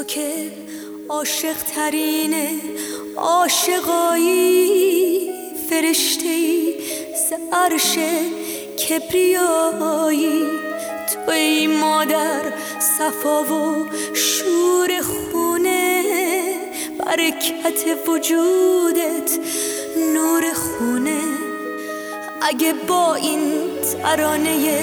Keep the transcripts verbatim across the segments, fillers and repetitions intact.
تو که عاشق ترین عاشقایی، فرشته‌ای ز عرش کبریایی، تو ای مادر صفا و شور خونه، برکت وجودت نور خونه. اگه با این ترانه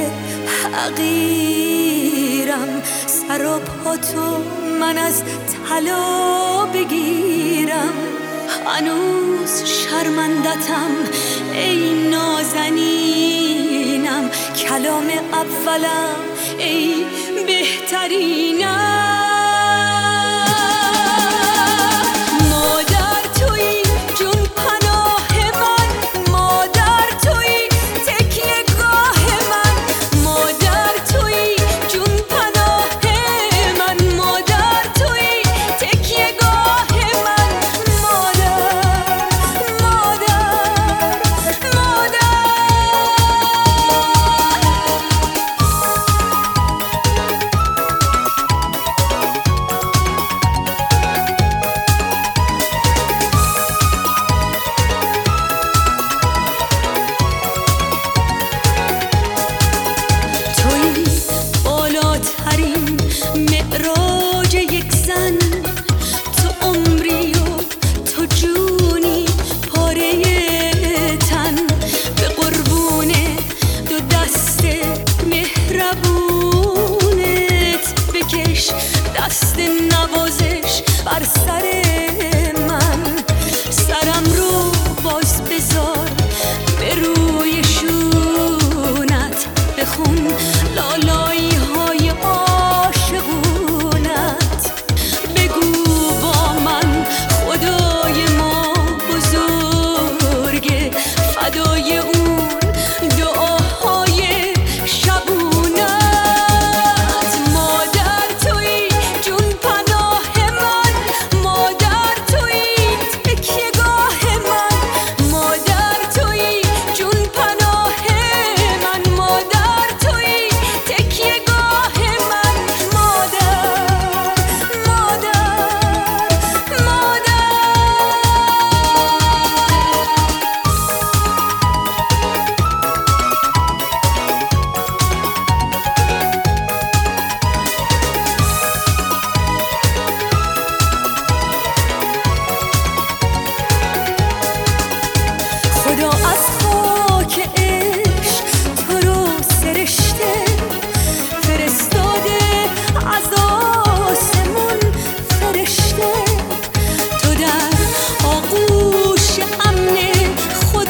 حقیرم سر و پاتو من از طلا بگیرم، هنوز شرمندتم ای نازنینم، کلام اولم ای بهترینم. معراج یک زن، تو عمری و تو جونی پاره تن، به قربون دو دست مهربونت بکش دست نوازش بر سر من، سرم رو باز بذار به روی شونت، بخون لالایی های عاشقونت، بگو با من خدای ما بزرگه، فدای اون دعاهای شبونت. مادر توی جون پناه من، مادر توی تکیه‌گاه من، مادر توی جون پناه من، مادر توی تکیه‌گاه من، مادر مادر مادر. خدا از خاک عشق تو رو سرشته، فرستاده از آسمون فرشته، تو در آغوش امن خود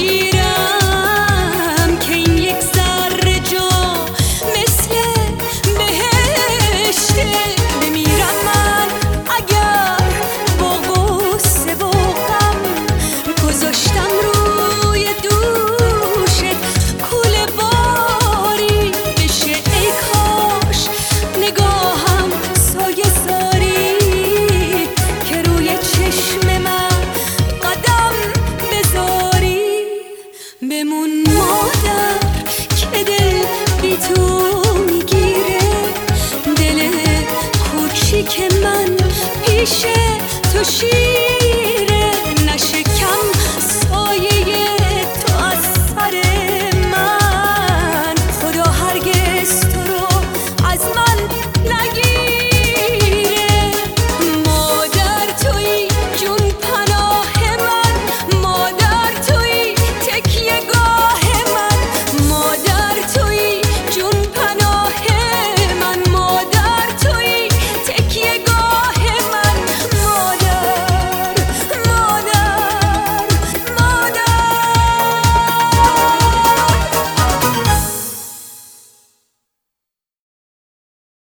بگیرم، که این یک ذره جا مثل بهشته. بمیرم من اگر با غصه و غم گذاشتم روی دوشت کوله باری، بشه ای کاش نگاهم سایه ساری، که روی چشم من قدم بذاری. بمون مادر که دل بی تو میگیره، دل کوچیک من پیش تو شیر